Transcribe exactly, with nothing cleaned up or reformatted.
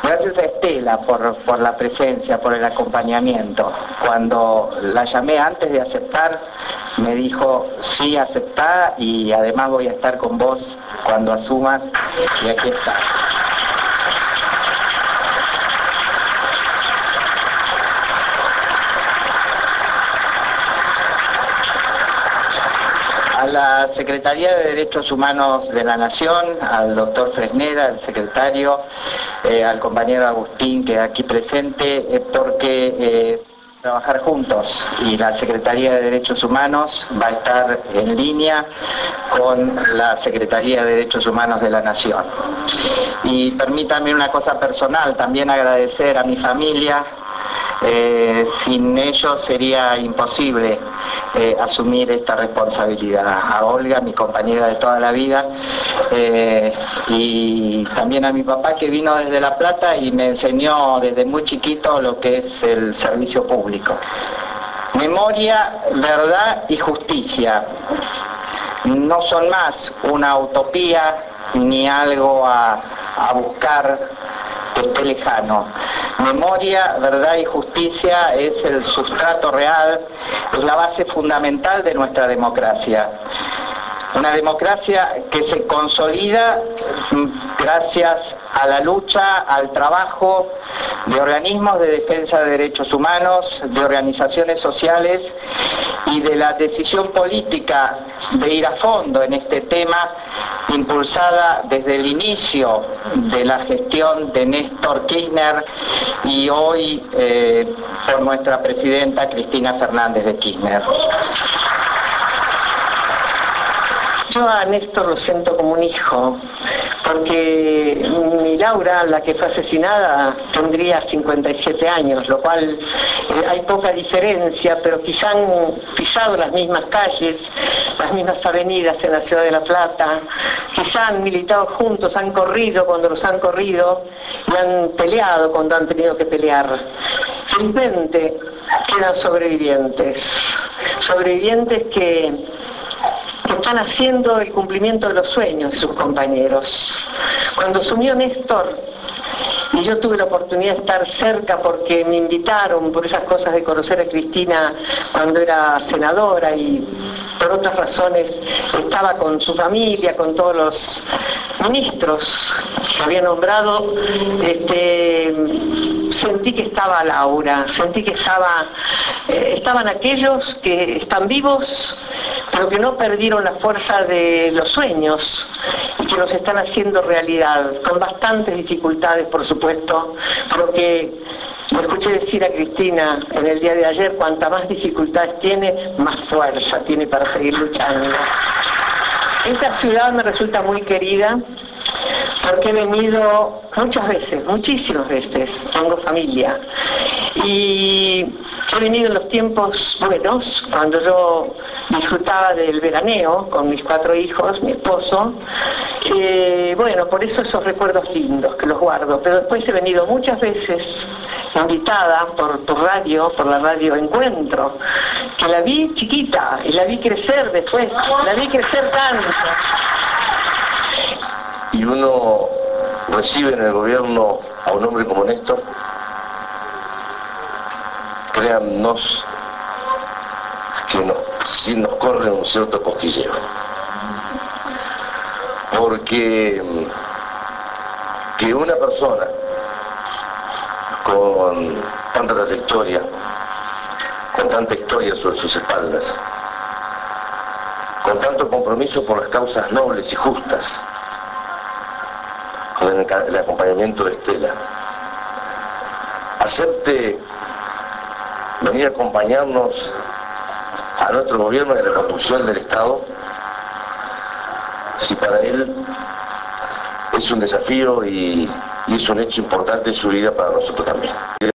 Gracias a Estela por, por la presencia, por el acompañamiento. Cuando la llamé antes de aceptar, me dijo, sí, aceptá y además voy a estar con vos cuando asumas, y aquí está. A la Secretaría de Derechos Humanos de la Nación, al doctor Fresneda, el secretario, eh, al compañero Agustín, que aquí presente, eh, porque eh, trabajar juntos, y la Secretaría de Derechos Humanos va a estar en línea con la Secretaría de Derechos Humanos de la Nación. Y permítanme una cosa personal, también agradecer a mi familia. Eh, sin ellos sería imposible eh, asumir esta responsabilidad. A Olga, mi compañera de toda la vida, eh, y también a mi papá, que vino desde La Plata y me enseñó desde muy chiquito lo que es el servicio público. Memoria, verdad y justicia no son más una utopía ni algo a, a buscar que esté lejano. Memoria, verdad y justicia es el sustrato real, es la base fundamental de nuestra democracia. Una democracia que se consolida gracias a la lucha, al trabajo de organismos de defensa de derechos humanos, de organizaciones sociales y de la decisión política de ir a fondo en este tema, impulsada desde el inicio de la gestión de Néstor Kirchner y hoy eh, por nuestra presidenta Cristina Fernández de Kirchner. Yo a Néstor lo siento como un hijo, porque mi Laura, la que fue asesinada, tendría cincuenta y siete años, lo cual eh, hay poca diferencia, pero quizá han pisado las mismas calles, las mismas avenidas en la ciudad de La Plata, quizá han militado juntos, han corrido cuando los han corrido y han peleado cuando han tenido que pelear. Felizmente quedan sobrevivientes, sobrevivientes que... que están haciendo el cumplimiento de los sueños de sus compañeros. Cuando asumió Néstor, y yo tuve la oportunidad de estar cerca porque me invitaron por esas cosas de conocer a Cristina cuando era senadora y por otras razones estaba con su familia, con todos los ministros que había nombrado, este, sentí que estaba Laura, sentí que estaba, eh, estaban aquellos que están vivos, pero que no perdieron la fuerza de los sueños y que los están haciendo realidad, con bastantes dificultades, por supuesto, pero que, lo escuché decir a Cristina en el día de ayer, cuanta más dificultades tiene, más fuerza tiene para seguir luchando. Esta ciudad me resulta muy querida, porque he venido muchas veces, muchísimas veces, tengo familia, y he venido en los tiempos buenos, cuando yo disfrutaba del veraneo con mis cuatro hijos, mi esposo, eh, bueno, por eso esos recuerdos lindos que los guardo, pero después he venido muchas veces invitada por tu radio, por la radio Encuentro, que la vi chiquita y la vi crecer después, la vi crecer tanto. Y uno recibe en el gobierno a un hombre como Néstor, créannos que no, sí nos corre un cierto cosquilleo, porque que una persona con tanta trayectoria, con tanta historia sobre sus espaldas, con tanto compromiso por las causas nobles y justas, con el acompañamiento de Estela, acepte venir a acompañarnos a nuestro gobierno en la construcción del Estado, si para él es un desafío y, y es un hecho importante en su vida, para nosotros también.